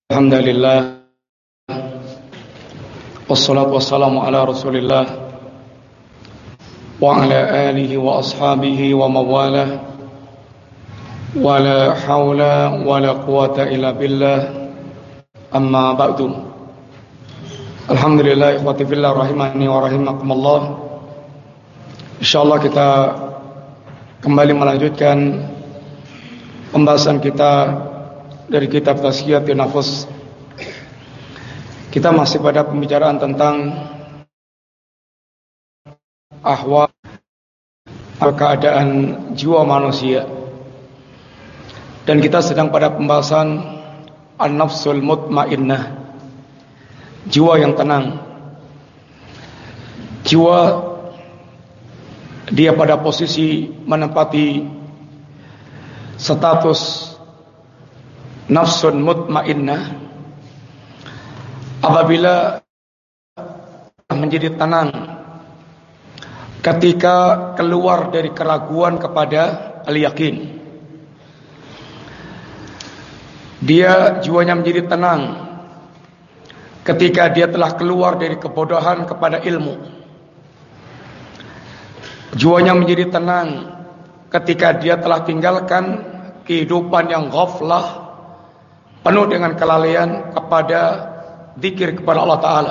Alhamdulillah, wassalatu wassalamu ala rasulillah wa ala alihi wa ashabihi wa mawalah, wa la hawla wa la quwata illa billah, amma ba'du. Alhamdulillah, ikhwati fillah rahimani wa rahimakumullah. InsyaAllah kita kembali melanjutkan pembahasan kita dari kitab Tazkiyatun Nafs. Kita masih pada pembicaraan tentang ahwal keadaan jiwa manusia, dan kita sedang pada pembahasan an-nafsul mutmainnah, jiwa yang tenang. Jiwa dia pada posisi menempati status nafsun mutmainnah apabila menjadi tenang ketika keluar dari keraguan kepada al-yakin. Dia jiwanya menjadi tenang ketika dia telah keluar dari kebodohan kepada ilmu. Jiwanya menjadi tenang ketika dia telah tinggalkan kehidupan yang ghaflah, penuh dengan kelalaian, kepada zikir kepada Allah Ta'ala.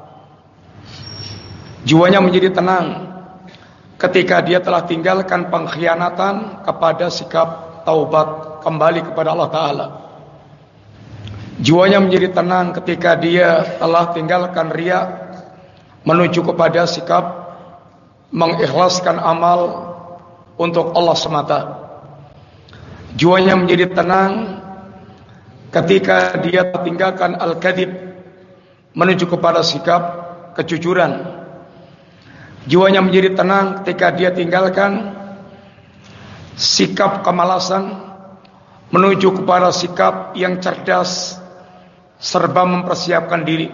Jiwanya menjadi tenang ketika dia telah tinggalkan pengkhianatan kepada sikap taubat, kembali kepada Allah Ta'ala. Jiwanya menjadi tenang ketika dia telah tinggalkan riya, menuju kepada sikap mengikhlaskan amal untuk Allah semata. Jiwanya menjadi tenang ketika dia tinggalkan al-kadhib, menuju kepada sikap kejujuran. Jiwanya menjadi tenang ketika dia tinggalkan sikap kemalasan, menuju kepada sikap yang cerdas, serba mempersiapkan diri.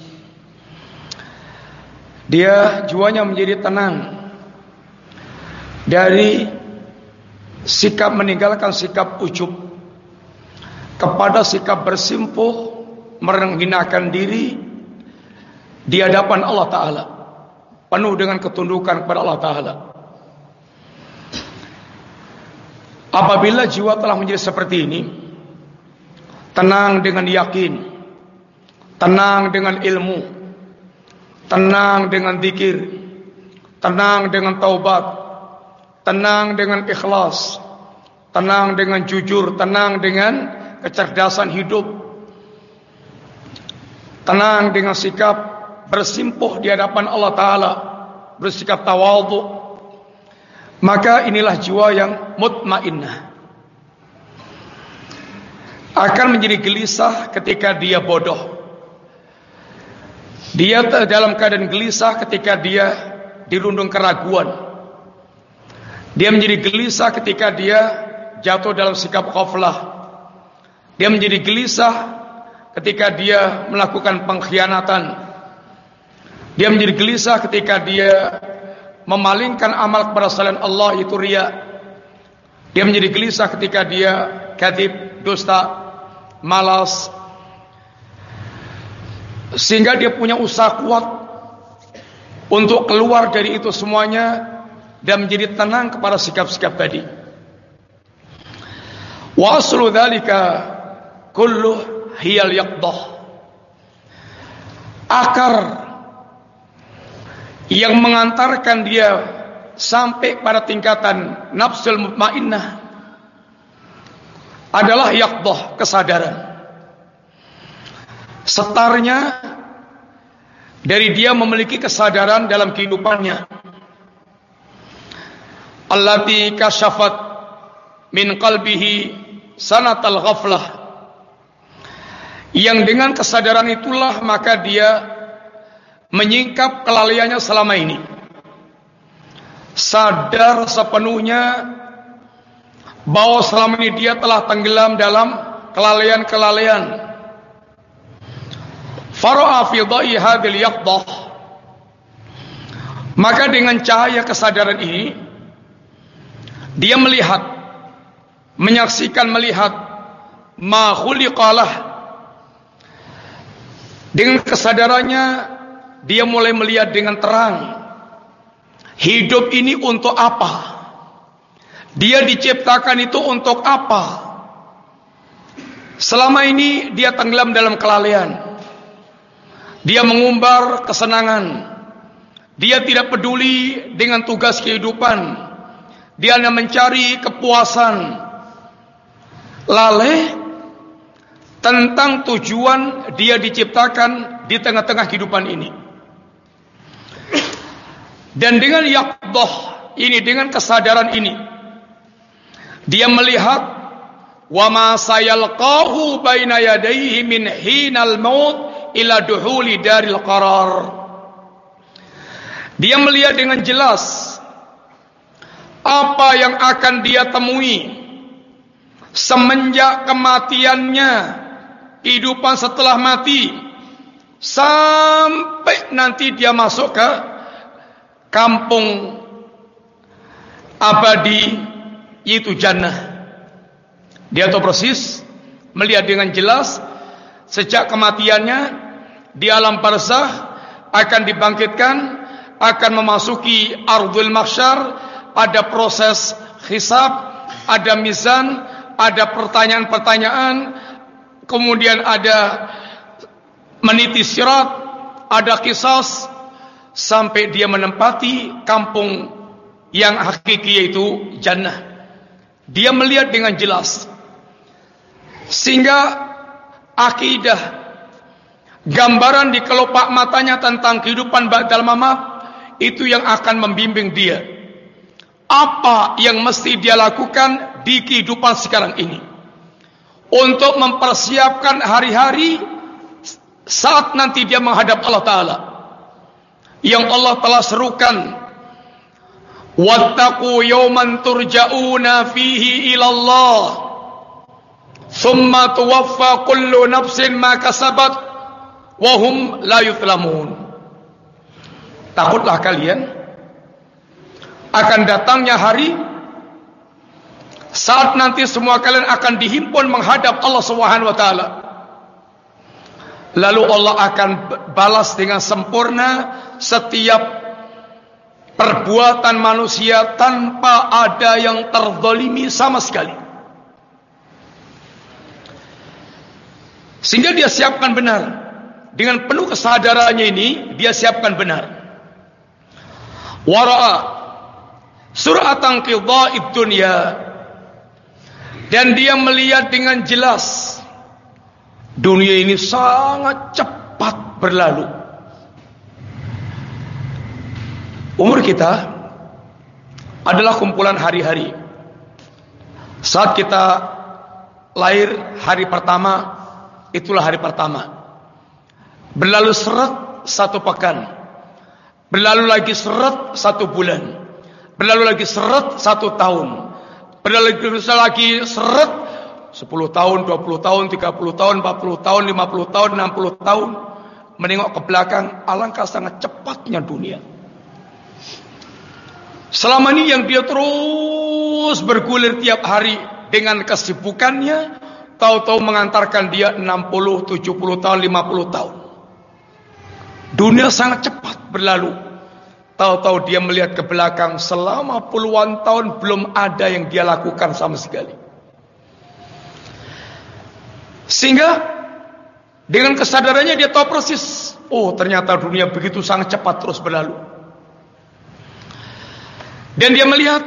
Dia jiwanya menjadi tenang dari sikap meninggalkan sikap ujub kepada sikap bersimpuh, menghinakan diri di hadapan Allah Ta'ala, penuh dengan ketundukan kepada Allah Ta'ala. Apabila jiwa telah menjadi seperti ini, tenang dengan yakin, tenang dengan ilmu, tenang dengan zikir, tenang dengan taubat, tenang dengan ikhlas, tenang dengan jujur, tenang dengan kecerdasan hidup, tenang dengan sikap bersimpuh di hadapan Allah Ta'ala, bersikap tawadhu, maka inilah jiwa yang mutmainnah. Akan menjadi gelisah ketika dia bodoh. Dia dalam keadaan gelisah ketika dia dirundung keraguan. Dia menjadi gelisah ketika dia jatuh dalam sikap ghaflah. Dia menjadi gelisah ketika dia melakukan pengkhianatan. Dia menjadi gelisah ketika dia memalingkan amal kepada selain Allah, itu riya. Dia menjadi gelisah ketika dia kadzib, dusta, malas, sehingga dia punya usaha kuat untuk keluar dari itu semuanya dan menjadi tenang kepada sikap-sikap tadi. Wa aslu dzalika kulluh hiyal yaqdah. Akar yang mengantarkan dia sampai pada tingkatan nafsul mutmainnah adalah yaqdah, kesadaran. Setarnya dari dia memiliki kesadaran dalam kehidupannya. Allati kasyafat min qalbihi sanatal ghaflah. Yang dengan kesadaran itulah maka dia menyingkap kelalaiannya selama ini. Sadar sepenuhnya bahwa selama ini dia telah tenggelam dalam kelalaian-kelalaian. Fara'a fi dha'i hadhil yaqdah. Maka dengan cahaya kesadaran ini dia melihat, menyaksikan, melihat ma khuliqalah, Dengan kesadarannya dia mulai melihat dengan terang. Hidup ini untuk apa? Dia diciptakan itu untuk apa? Selama ini dia tenggelam dalam kelalaian. Dia mengumbar kesenangan. Dia tidak peduli dengan tugas kehidupan. Dia hanya mencari kepuasan. Lalai tentang tujuan dia diciptakan di tengah-tengah kehidupan ini. Dan dengan yaqdah ini, dengan kesadaran ini, dia melihat wa ma sayalqahu baina yadayhi min hinal maut ila duhuli daril qarar. Dia melihat dengan jelas apa yang akan dia temui semenjak kematiannya, kehidupan setelah mati, sampai nanti dia masuk ke kampung abadi, yaitu jannah. Dia tahu persis, melihat dengan jelas sejak kematiannya di alam barzakh akan dibangkitkan, akan memasuki ardul mahsyar, ada proses hisab, ada mizan, ada pertanyaan-pertanyaan, kemudian ada meniti sirat, ada qisas, sampai dia menempati kampung yang hakiki, yaitu jannah. Dia melihat dengan jelas, sehingga akidah, gambaran di kelopak matanya tentang kehidupan ba'dal mamat, itu yang akan membimbing dia apa yang mesti dia lakukan di kehidupan sekarang ini untuk mempersiapkan hari-hari saat nanti dia menghadap Allah Ta'ala, yang Allah telah serukan, wattaqu yawman turja'una fihi ilallah thumma tuwaffa kullu nafsin ma kasabat wa hum la yuzlamun. Takutlah kalian akan datangnya hari saat nanti semua kalian akan dihimpun menghadap Allah Subhanahu wa taala. Lalu Allah akan balas dengan sempurna setiap perbuatan manusia tanpa ada yang terzalimi sama sekali. Sehingga dia siapkan benar. Dengan penuh kesadarannya ini, dia siapkan benar. Wara'a sur'atan qidha'id dunya, dan dia melihat dengan jelas dunia ini sangat cepat berlalu. Umur kita adalah kumpulan hari-hari. Saat kita lahir, hari pertama, itulah hari pertama. Berlalu seret satu pekan, berlalu lagi seret satu bulan, berlalu lagi seret satu tahun, berlalu lagi seret 10 tahun, 20 tahun, 30 tahun, 40 tahun, 50 tahun, 60 tahun. Menengok ke belakang, alangkah sangat cepatnya dunia. Selama ini yang dia terus bergulir tiap hari dengan kesibukannya, tahu-tahu mengantarkan dia 60, 70 tahun, 50 tahun. Dunia sangat cepat berlalu. Tahu-tahu dia melihat ke belakang, selama puluhan tahun belum ada yang dia lakukan sama sekali. Sehingga dengan kesadarannya dia tahu persis, oh ternyata dunia begitu sangat cepat terus berlalu. Dan dia melihat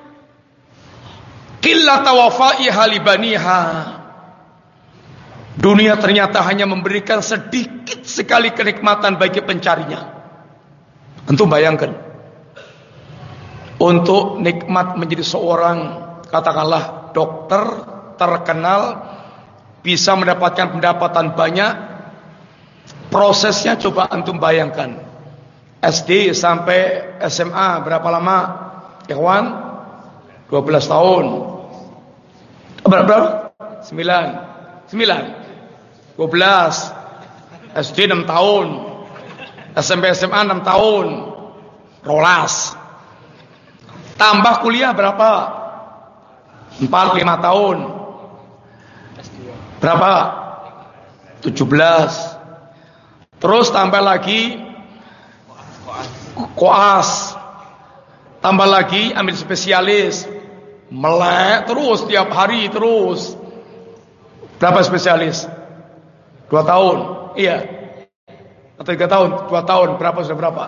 qillata wafa'iha libaniha. Dunia ternyata hanya memberikan sedikit sekali kenikmatan bagi pencarinya. Antum bayangkan, untuk nikmat menjadi seorang, katakanlah dokter terkenal, bisa mendapatkan pendapatan banyak, prosesnya coba antum bayangkan. SD sampai SMA berapa lama? Ikhwan, 12 tahun. Berapa? 9. 12. SD 6 tahun. SMP SMA 6 tahun. Rolas. Tambah kuliah berapa? 4-5 tahun. Berapa? 17. Terus tambah lagi koas, tambah lagi ambil spesialis, melek terus tiap hari terus. Berapa spesialis? 2 tahun, iya. Atau 3 tahun? 2 tahun, berapa sudah berapa?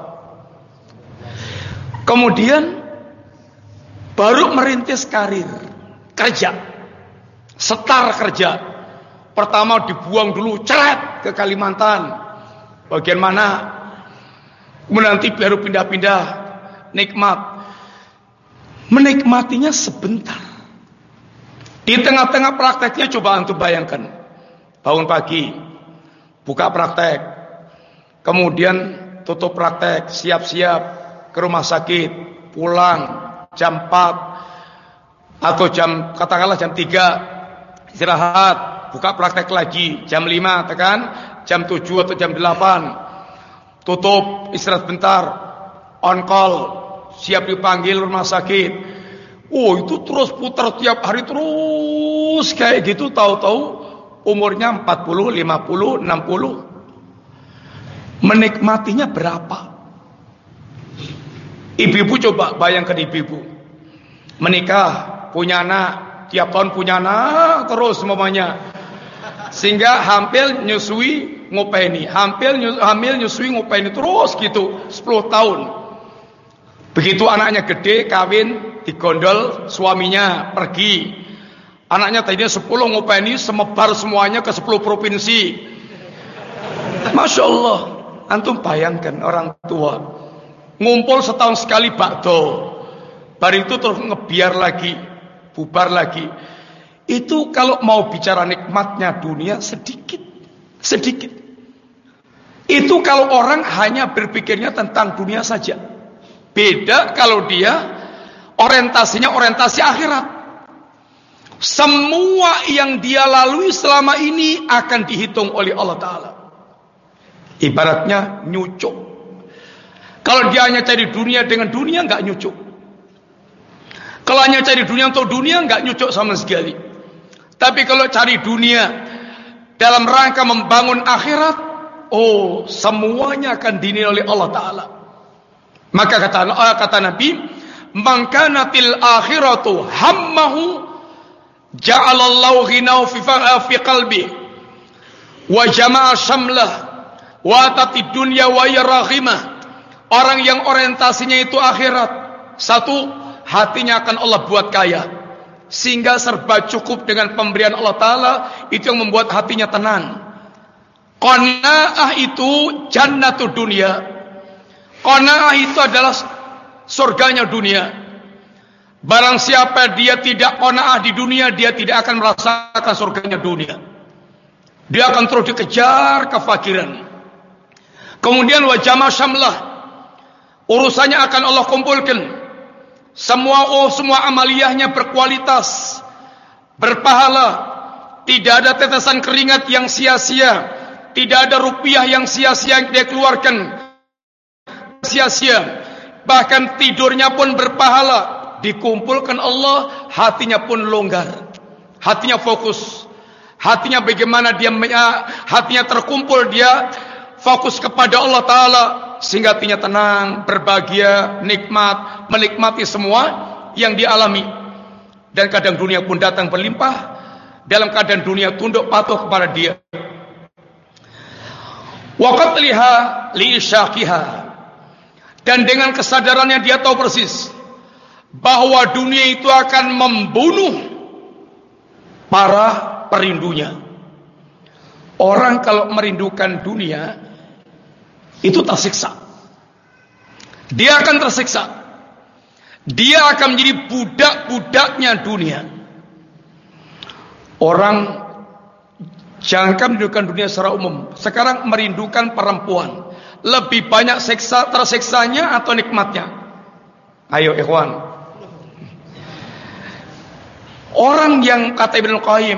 Kemudian baru merintis karir kerja, setar kerja. Pertama dibuang dulu, ceret ke Kalimantan, bagian mana? Kemudian nanti baru pindah-pindah, nikmat. Menikmatinya sebentar. Di tengah-tengah prakteknya coba antum bayangkan, bangun pagi, buka praktek, kemudian tutup praktek, siap-siap ke rumah sakit, pulang jam 4 atau katakanlah jam 3, istirahat, buka praktek lagi jam 5, tekan jam 7 atau jam 8, tutup, istirahat bentar, on call, siap dipanggil rumah sakit. Oh, itu terus putar tiap hari terus kayak gitu, tahu-tahu umurnya 40, 50, 60. Menikmatinya berapa? Ibu-ibu coba bayangkan, ibu-ibu menikah, punya anak, tiap tahun punya anak terus semuanya, sehingga hampir nyusui ngopeni, hamil nyusui ngopeni terus gitu 10 tahun. Begitu anaknya gede, kawin, digondol suaminya, pergi. Anaknya tadinya 10 ngopeni, semebar semuanya ke 10 provinsi. Masya Allah, antum bayangkan orang tua ngumpul setahun sekali bakdo, bar itu terus ngebiar lagi, bubar lagi. Itu kalau mau bicara nikmatnya dunia sedikit. Itu kalau orang hanya berpikirnya tentang dunia saja. Beda kalau dia orientasinya orientasi akhirat. Semua yang dia lalui selama ini akan dihitung oleh Allah Ta'ala. Ibaratnya nyucuk. Kalau dia hanya cari dunia dengan dunia, nggak nyucuk. Kalau hanya cari dunia untuk dunia, nggak nyucuk sama sekali. Tapi kalau cari dunia dalam rangka membangun akhirat, oh, semuanya akan dinilai oleh Allah Ta'ala. Maka kata Nabi, man kanatil akhiratu hammahu ja'alallahu ghinahu fi qalbi wa jama'a syamlah wa tatid dunya wa yarahimah. Orang yang orientasinya itu akhirat, satu, hatinya akan Allah buat kaya, sehingga serba cukup dengan pemberian Allah Ta'ala. Itu yang membuat hatinya tenang. Qanaah itu jannatud dunia. Qanaah itu adalah surganya dunia. Barang siapa dia tidak qanaah di dunia, dia tidak akan merasakan surganya dunia. Dia akan terus dikejar kefakiran. Kemudian wa jama' syamlah, urusannya akan Allah kumpulkan. Semua amaliyahnya berkualitas, berpahala. Tidak ada tetesan keringat yang sia-sia, tidak ada rupiah yang sia-sia yang dia keluarkan sia-sia. Bahkan tidurnya pun berpahala. Dikumpulkan Allah, hatinya pun longgar, hatinya fokus, hatinya bagaimana dia, hatinya terkumpul, dia fokus kepada Allah Ta'ala, sehingga hatinya tenang, berbahagia, nikmat, menikmati semua yang dialami. Dan kadang dunia pun datang berlimpah, dalam keadaan dunia tunduk patuh kepada dia. Waqat liha li isyaqiha, dan dengan kesadarannya dia tahu persis bahwa dunia itu akan membunuh para perindunya. Orang kalau merindukan dunia itu tersiksa. Dia akan tersiksa. Dia akan menjadi budak-budaknya dunia. Orang jangan merindukan dunia secara umum. Sekarang merindukan perempuan. Lebih banyak tersiksanya atau nikmatnya? Ayo ikhwan. Orang yang kata Ibnu Qayyim,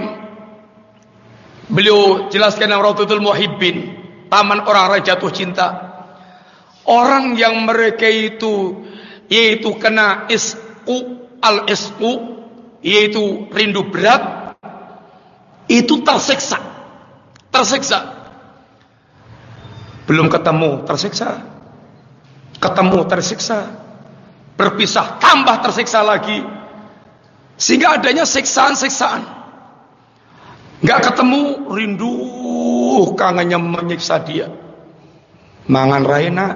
beliau jelaskan dalam Rawdatul Muhibbin, taman orang-orang jatuh cinta. Orang yang mereka itu yaitu kena al-isqu, yaitu rindu berat, itu tersiksa. Belum ketemu tersiksa, ketemu tersiksa, berpisah tambah tersiksa lagi, sehingga adanya siksaan-siksaan. Nggak ketemu, rindu, kangennya menyiksa dia. Mangan raina,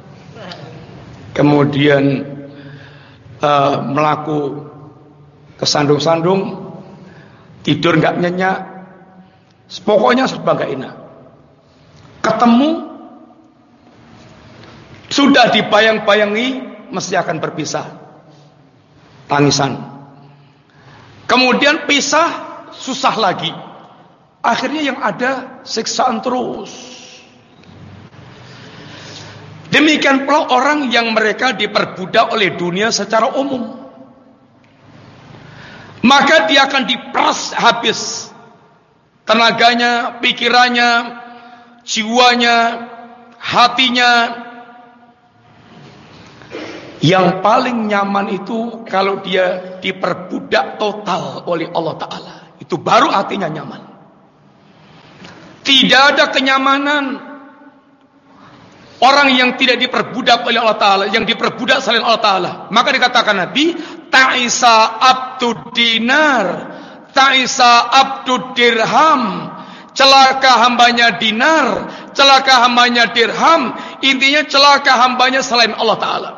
kemudian melaku kesandung-sandung, tidur nggak nyenyak, pokoknya serba nggak enak. Ketemu, sudah dibayang-bayangi mesti akan berpisah, tangisan. Kemudian pisah, susah lagi. Akhirnya yang ada siksaan terus. Demikian pula orang yang mereka diperbudak oleh dunia secara umum. Maka dia akan diperas habis tenaganya, pikirannya, jiwanya, hatinya. Yang paling nyaman itu kalau dia diperbudak total oleh Allah Ta'ala. Itu baru hatinya nyaman. Tidak ada kenyamanan orang yang tidak diperbudak oleh Allah Ta'ala, yang diperbudak selain Allah Ta'ala. Maka dikatakan Nabi, ta'isa abdud dinar, ta'isa abdud dirham. Celaka hambanya dinar, celaka hambanya dirham. Intinya celaka hambanya selain Allah Ta'ala.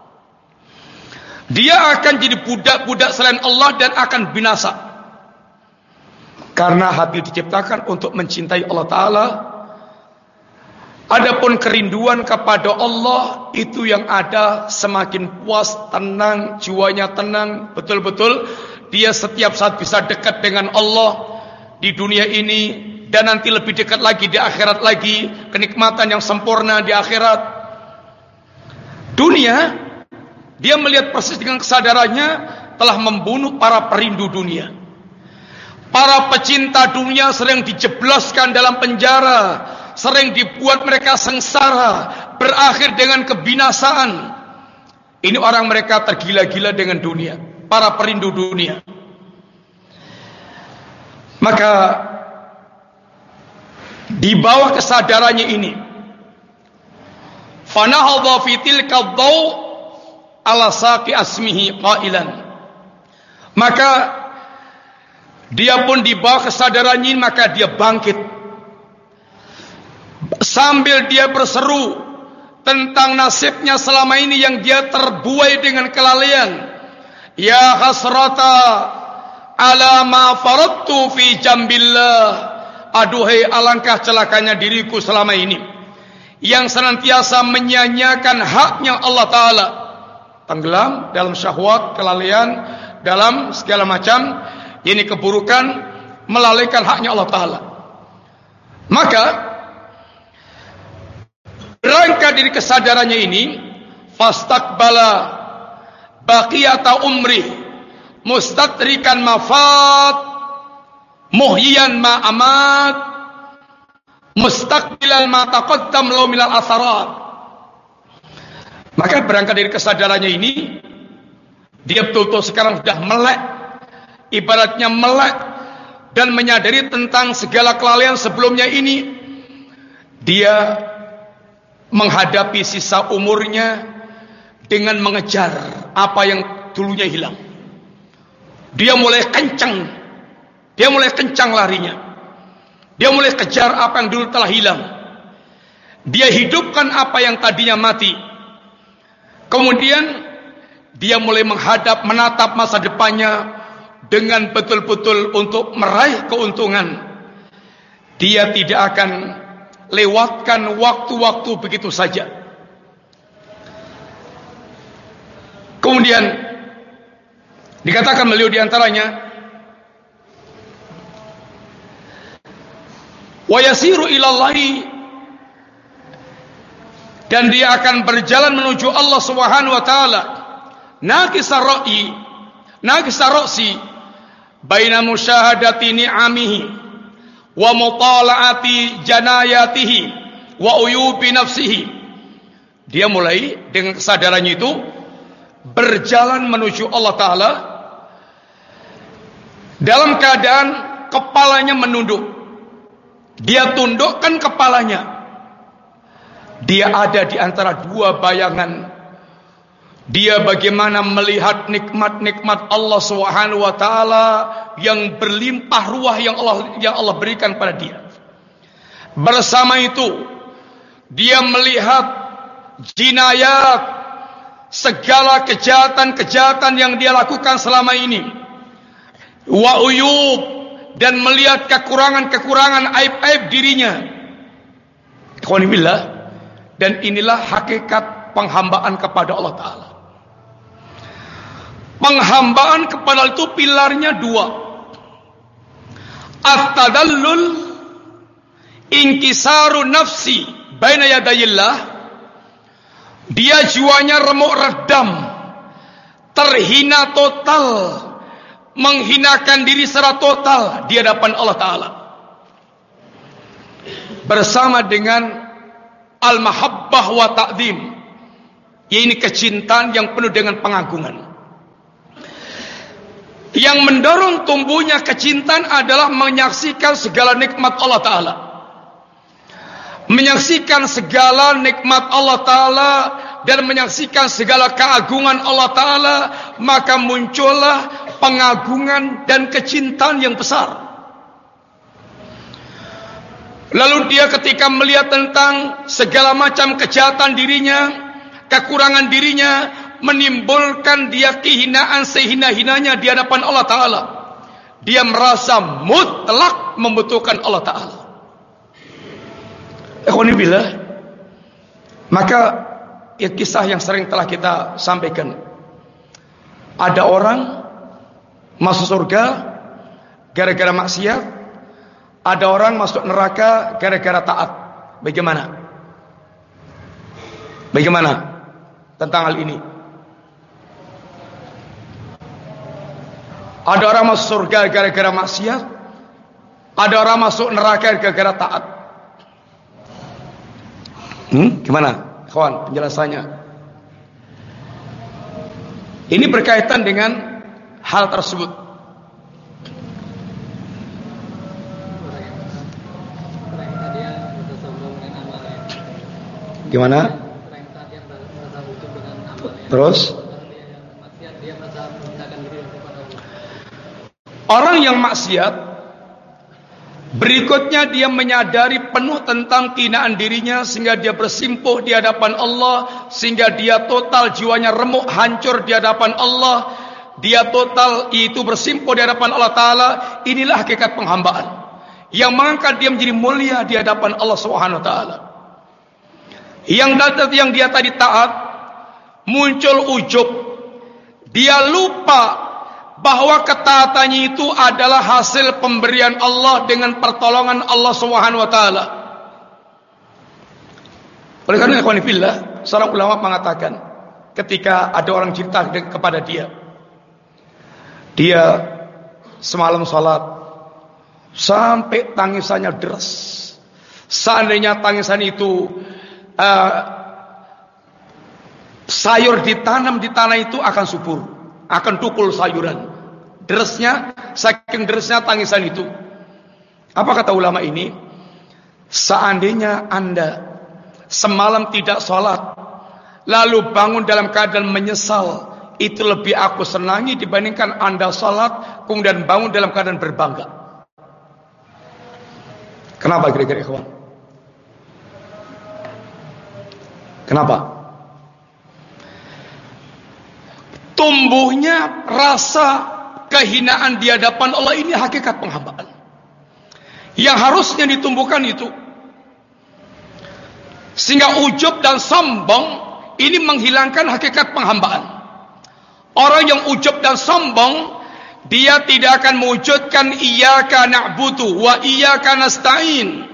Dia akan jadi budak-budak selain Allah dan akan binasa. Karena hati diciptakan untuk mencintai Allah Ta'ala. Adapun kerinduan kepada Allah, itu yang ada semakin puas, tenang, jiwanya tenang, betul-betul dia setiap saat bisa dekat dengan Allah di dunia ini, dan nanti lebih dekat lagi di akhirat lagi, kenikmatan yang sempurna di akhirat. Dunia, dia melihat persis dengan kesadarannya telah membunuh para perindu dunia. Para pecinta dunia sering dijebloskan dalam penjara, sering dibuat mereka sengsara, berakhir dengan kebinasaan. Ini orang mereka tergila-gila dengan dunia, para perindu dunia. Maka di bawah kesadarannya ini, fanahadha fi tilka dhaw ala saqi asmihi qailan. Maka dia pun di bawah kesadarannya, maka dia bangkit sambil dia berseru tentang nasibnya selama ini yang dia terbuai dengan kelalaian. Ya hasrata ala ma faradtu fi jambillah. Aduhai alangkah celakanya diriku selama ini, yang senantiasa menyia-nyiakan haknya Allah Ta'ala. Tenggelam dalam syahwat, kelalaian, dalam segala macam ini keburukan, melalaikan haknya Allah Ta'ala. Maka berangkat dari kesadarannya ini, fastaqbala baqiyata umri mustadrikan mafat muhyian ma amat mustaqbilan ma taqaddam lahu minal atharat. Maka berangkat dari kesadarannya ini, dia betul-betul sekarang sudah melek, ibaratnya melek dan menyadari tentang segala kelalaian sebelumnya ini. Dia menghadapi sisa umurnya dengan mengejar apa yang dulunya hilang. Dia mulai kencang larinya. Dia mulai kejar apa yang dulu telah hilang. Dia hidupkan apa yang tadinya mati. Kemudian dia mulai menatap masa depannya dengan betul-betul untuk meraih keuntungan. Dia tidak akan lewatkan waktu-waktu begitu saja. Kemudian dikatakan beliau diantaranya, wa yasiru ilallahi, dan dia akan berjalan menuju Allah Subhanahu wa taala, naqisar ra'i, naqisar ra'si, baina musyahadati ni'amihi wa mutala'ati janayatihi wa uyubi nafsihi. Dia mulai dengan kesadarannya itu berjalan menuju Allah Ta'ala dalam keadaan kepalanya menunduk. Dia tundukkan kepalanya Dia ada di antara dua bayangan. Dia bagaimana melihat nikmat-nikmat Allah Subhanahu wa taala yang berlimpah ruah yang Allah berikan pada dia. Bersama itu, dia melihat jinayat, segala kejahatan-kejahatan yang dia lakukan selama ini. Wa uyub, dan melihat kekurangan-kekurangan aib-aib dirinya. Ikhwanillah, dan inilah hakikat penghambaan kepada Allah Ta'ala. Penghambaan kepada itu pilarnya dua. At-tadallul, inkisaru nafsi baina yadayillah. Dia jiwanya remuk redam, terhina total, menghinakan diri secara total di hadapan Allah Ta'ala. Bersama dengan al-mahabbah wa ta'zim, yaitu kecintaan yang penuh dengan pengagungan. Yang mendorong tumbuhnya kecintaan adalah menyaksikan segala nikmat Allah Ta'ala. Menyaksikan segala nikmat Allah Ta'ala dan menyaksikan segala keagungan Allah Ta'ala, maka muncullah pengagungan dan kecintaan yang besar. Lalu dia ketika melihat tentang segala macam kejahatan dirinya, kekurangan dirinya, menimbulkan dia kehinaan sehina-hinanya di hadapan Allah Ta'ala. Dia merasa mutlak membutuhkan Allah Ta'ala. Ikhwanibillah, maka ya, kisah yang sering telah kita sampaikan. Ada orang masuk surga gara-gara maksiat, ada orang masuk neraka gara-gara taat. Bagaimana? Bagaimana tentang hal ini? Ada orang masuk surga gara-gara maksiat, ada orang masuk neraka gara-gara taat. Gimana, kawan, penjelasannya? Ini berkaitan dengan hal tersebut. Gimana? Terus? Orang yang maksiat, berikutnya dia menyadari penuh tentang kehinaan dirinya, sehingga dia bersimpuh di hadapan Allah, sehingga dia total jiwanya remuk, hancur di hadapan Allah. Dia total itu bersimpuh di hadapan Allah Ta'ala. Inilah hakikat penghambaan yang mengangkat dia menjadi mulia di hadapan Allah Subhanahu wa Ta'ala. Yang dia tadi taat, muncul ujub. Dia lupa bahwa ketaatannya itu adalah hasil pemberian Allah dengan pertolongan Allah Subhanahu wa taala. Oleh karena ikhwan fillah, seorang ulama mengatakan, ketika ada orang cerita kepada dia semalam salat sampai tangisannya deras. Seandainya tangisan itu sayur ditanam di tanah itu akan subur, akan tukul sayuran. Derasnya, saking derasnya tangisan itu. Apa kata ulama ini? Seandainya Anda semalam tidak sholat, lalu bangun dalam keadaan menyesal, itu lebih aku senangi dibandingkan Anda sholat kemudian bangun dalam keadaan berbangga. Kenapa kira-kira ikhwan? Kenapa? Tumbuhnya rasa kehinaan di hadapan Allah ini hakikat penghambaan yang harusnya ditumbuhkan itu. Sehingga ujub dan sombong ini menghilangkan hakikat penghambaan. Orang yang ujub dan sombong, dia tidak akan mewujudkan iyyaka na'budu wa iyyaka nasta'in.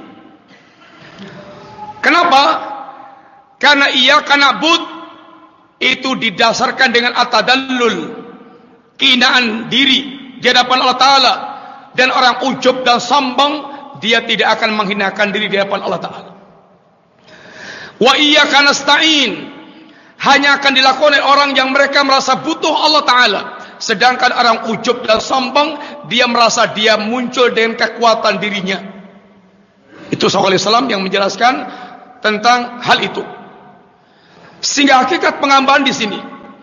Kenapa? Karena iyyaka na'bud itu didasarkan dengan at-tadallul, kehinaan diri di hadapan Allah Ta'ala. Dan orang ujub dan sombong, dia tidak akan menghinakan diri di hadapan Allah Ta'ala. Wa iyyaka nasta'in hanya akan dilakukan oleh orang yang mereka merasa butuh Allah Ta'ala. Sedangkan orang ujub dan sombong, dia merasa dia muncul dengan kekuatan dirinya. Itu Rasulullah SAW yang menjelaskan, tentang hal itu. Sehingga hakikat penghambaan di sini.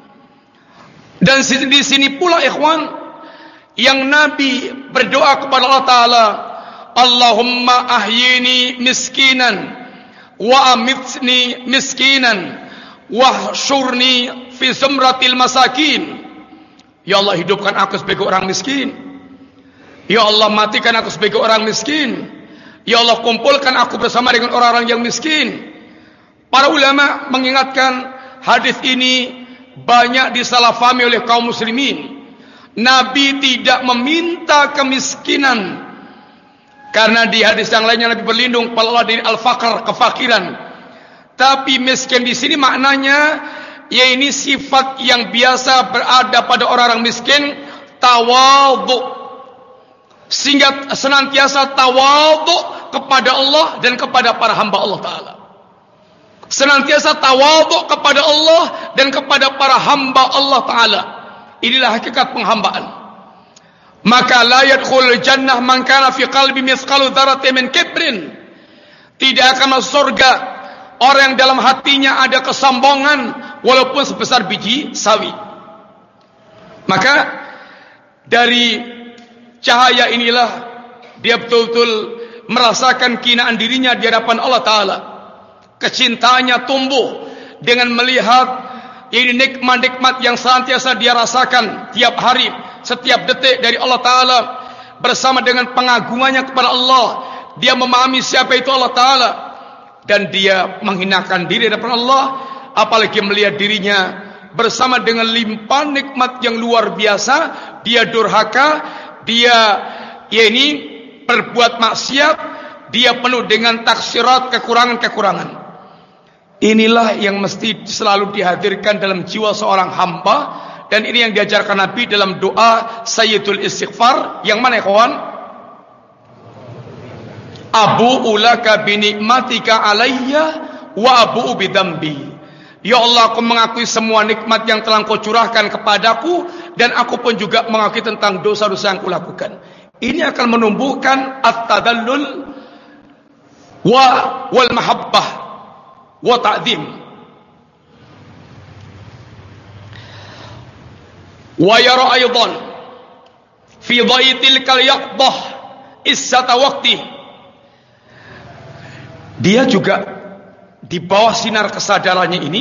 Dan di sini pula ikhwan, yang Nabi berdoa kepada Allah Ta'ala, Allahumma ahyini miskinan wa amitni miskinan wahsyurni fi zumratil masakin. Ya Allah, hidupkan aku sebagai orang miskin. Ya Allah, matikan aku sebagai orang miskin. Ya Allah, kumpulkan aku bersama dengan orang-orang yang miskin. Para ulama mengingatkan hadis ini banyak disalahfahami oleh kaum muslimin. Nabi tidak meminta kemiskinan, karena di hadis yang lainnya Nabi berlindung kepada Allah dari al-faqr, kefakiran. Tapi miskin di sini maknanya, ya ini sifat yang biasa berada pada orang-orang miskin, tawadhu. Sehingga senantiasa tawadhu kepada Allah dan kepada para hamba Allah Ta'ala. Senantiasa tawadhu kepada Allah dan kepada para hamba Allah Ta'ala. Inilah hakikat penghambaan. Maka la yadkhul jannah man kana fi qalbi mithqalu dzarratin min kibrin. Tidak akan masuk surga orang yang dalam hatinya ada kesombongan walaupun sebesar biji sawi. Maka dari cahaya inilah dia betul-betul merasakan kehinaan dirinya di hadapan Allah Ta'ala. Kecintaannya tumbuh dengan melihat ini nikmat-nikmat yang senantiasa dia rasakan tiap hari, setiap detik dari Allah Ta'ala. Bersama dengan pengagungannya kepada Allah, dia memahami siapa itu Allah Ta'ala, dan dia menghinakan diri di hadapan Allah, apalagi melihat dirinya bersama dengan limpahan nikmat yang luar biasa. Dia durhaka, dia berbuat maksiat, dia penuh dengan taksirat, kekurangan-kekurangan. Inilah yang mesti selalu dihadirkan dalam jiwa seorang hamba. Dan ini yang diajarkan Nabi dalam doa Sayyidul Istighfar. Yang mana ya kawan? Abu'u laka binikmatika alayya wa abu'u bidambi. Ya Allah, aku mengakui semua nikmat yang telah Kau curahkan kepadaku, dan aku pun juga mengakui tentang dosa-dosa yang kulakukan. Ini akan menumbuhkan at-tadallul wal mahabbah wa ta'zim. Wa yara aidan fi dhaitil kal yaqdah issata waqti. Dia juga di bawah sinar kesadarannya ini,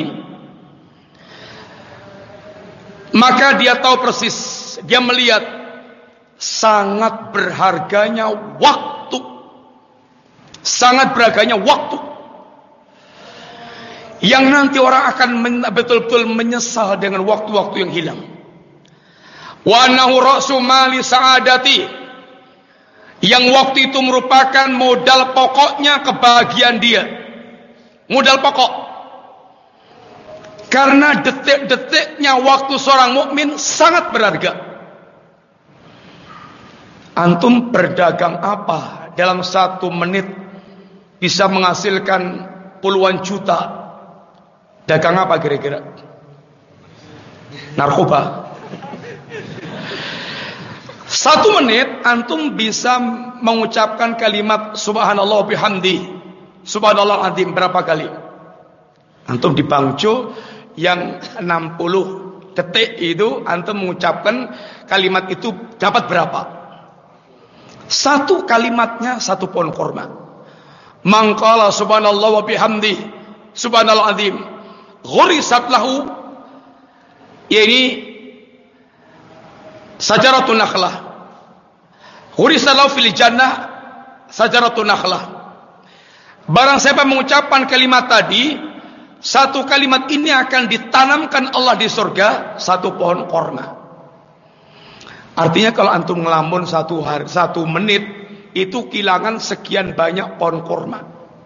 maka dia tahu persis, dia melihat sangat berharganya waktu. Sangat berharganya waktu yang nanti orang akan betul-betul menyesal dengan waktu-waktu yang hilang. Wa annahu ra'su mali sa'adati, yang waktu itu merupakan modal pokoknya kebahagiaan dia. Modal pokok. Karena detik-detiknya waktu seorang mukmin sangat berharga. Antum berdagang apa dalam 1 menit bisa menghasilkan puluhan juta? Dagang apa kira-kira? Narkoba. 1 menit antum bisa mengucapkan kalimat subhanallah bihamdi, subhanallah azim berapa kali? Antum di Bangjo yang 60 detik itu antum mengucapkan kalimat itu dapat berapa? 1 kalimatnya 1 pohon kurma. Mangqala subhanallah wa bihamdi subhanallah azim ghurisat lahu, ini sajaratun nakhlah, ghurisat lahu fil jannah sajaratun nakhlah. Barang siapa mengucapkan kalimat tadi, 1 kalimat ini akan ditanamkan Allah di surga 1 pohon kurma. Artinya kalau antum ngelamun 1 menit itu kehilangan sekian banyak pohon kurma.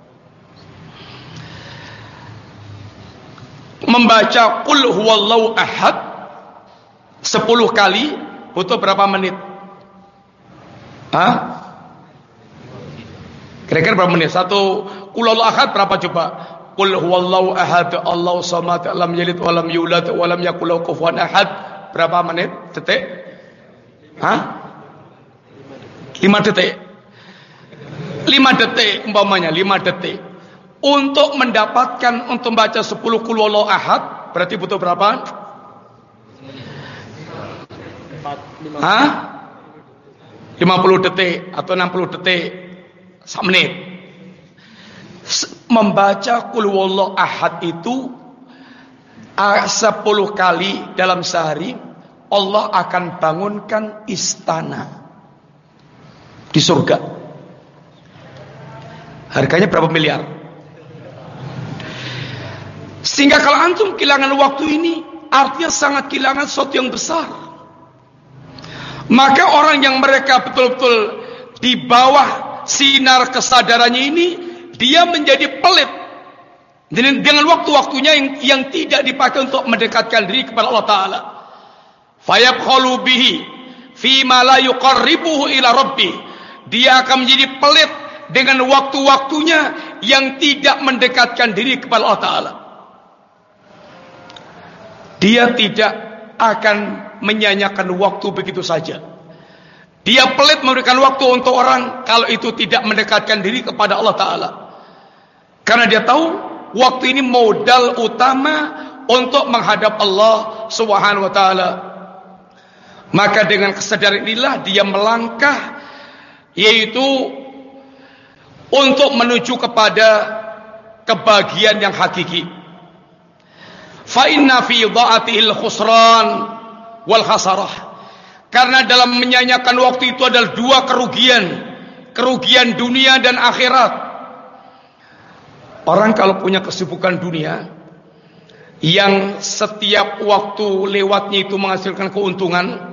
Membaca qul huwallahu ahad 10 kali butuh berapa menit? Kira-kira berapa menit? 1 qul huwallahu ahad berapa coba? Qul huwallahu ahad Allahu samad lam yalid wa lam yulad wa lam yakul lahu kufuwan ahad. Berapa menit? Detik? 5 detik. 5 detik umpamanya, 5 detik. untuk mendapatkan untuk membaca 10 qul huwallahu ahad berarti butuh berapa? 50 detik atau 60 detik, 1 menit. Membaca qul huwallahu ahad itu 10 kali dalam sehari, Allah akan bangunkan istana di surga. Harganya berapa miliar? Sehingga kalau antum kehilangan waktu ini, artinya sangat kehilangan sesuatu yang besar. Maka orang yang mereka betul-betul di bawah sinar kesadarannya ini, dia menjadi pelit dengan waktu-waktunya yang tidak dipakai untuk mendekatkan diri kepada Allah Ta'ala. Fayabkhalu bihi fima la yuqarribuhu ila rabbih. Dia akan menjadi pelit dengan waktu-waktunya yang tidak mendekatkan diri kepada Allah Ta'ala. Dia tidak akan menyanyiakan waktu begitu saja. Dia pelit memberikan waktu untuk orang kalau itu tidak mendekatkan diri kepada Allah Ta'ala. Karena dia tahu waktu ini modal utama untuk menghadap Allah Subhanahu wa Ta'ala. Maka dengan kesadaran inilah dia melangkah, yaitu untuk menuju kepada kebahagiaan yang hakiki. Fa inna fi dha'atihil khusran wal khasarah. Karena dalam menyanyiakan waktu itu adalah 2 kerugian, kerugian dunia dan akhirat. Orang kalau punya kesibukan dunia yang setiap waktu lewatnya itu menghasilkan keuntungan,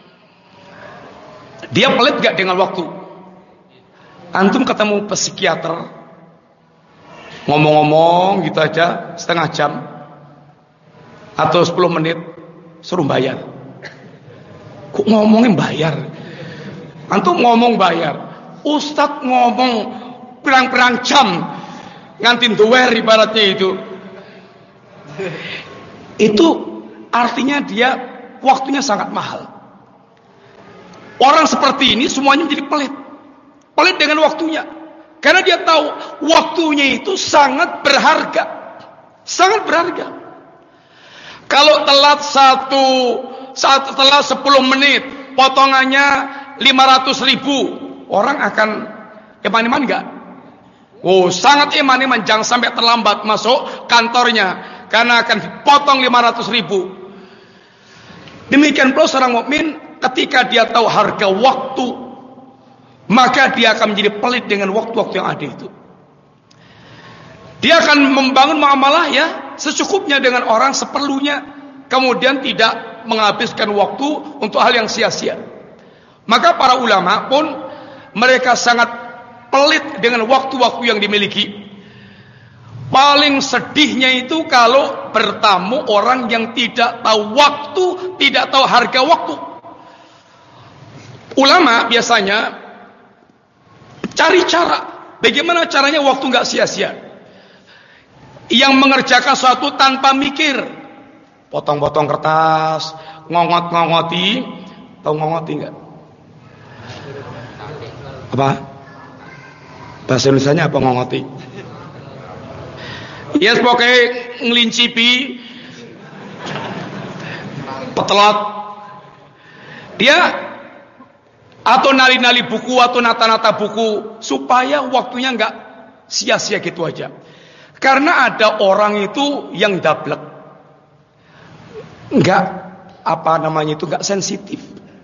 dia pelit gak dengan waktu? Antum ketemu psikiater, ngomong-ngomong gitu aja setengah jam atau 10 menit, suruh bayar. Kok ngomongin bayar? Antum ngomong bayar, Ustadz ngomong pirang-pirang jam, ngantin duwer ibaratnya itu. Itu artinya dia waktunya sangat mahal. Orang seperti ini semuanya menjadi pelit. Pelit dengan waktunya. Karena dia tahu waktunya itu sangat berharga. Sangat berharga. Kalau telat setelah 10 menit, potongannya 500.000, orang akan eman-eman enggak? Oh, sangat eman-eman, jangan sampai terlambat masuk kantornya, karena akan dipotong 500.000. Demikian pula seorang mukmin, ketika dia tahu harga waktu, maka dia akan menjadi pelit dengan waktu-waktu yang ada itu. Dia akan membangun muamalah ya secukupnya dengan orang, seperlunya, kemudian tidak menghabiskan waktu untuk hal yang sia-sia. Maka para ulama pun mereka sangat pelit dengan waktu-waktu yang dimiliki. Paling sedihnya itu kalau bertamu orang yang tidak tahu waktu, tidak tahu harga waktu. Ulama biasanya cari cara bagaimana caranya waktu nggak sia-sia. Yang mengerjakan sesuatu tanpa mikir, potong-potong kertas, ngongot-ngongoti. Tahu ngongoti nggak? Apa? Bahasa Indonesianya apa ngongoti? Ya, pokoknya ngelincipi, petelat. Dia atau nali-nali buku atau nata-nata buku supaya waktunya nggak sia-sia gitu aja. Karena ada orang itu yang dablek, nggak nggak sensitif.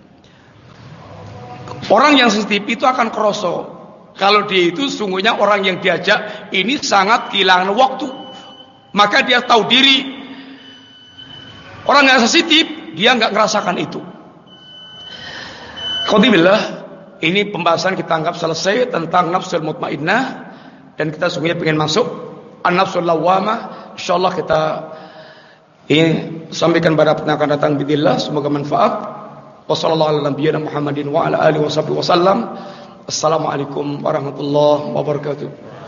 Orang yang sensitif itu akan kroso kalau dia itu sungguhnya orang yang diajak ini sangat kehilangan waktu, maka dia tahu diri. Orang yang sensitif dia nggak ngerasakan itu. Alhamdulillah, ini pembahasan kita anggap selesai tentang nafsul mutmainnah, dan kita sungguhnya ingin masuk an-nafsul lawwamah. Insyaallah kita ini sampaikan pada pertemuan akan datang bismillah, semoga manfaat. Wassallallahu ala nabiyyina Muhammadin wa ala alihi wasallam. Assalamualaikum warahmatullahi wabarakatuh.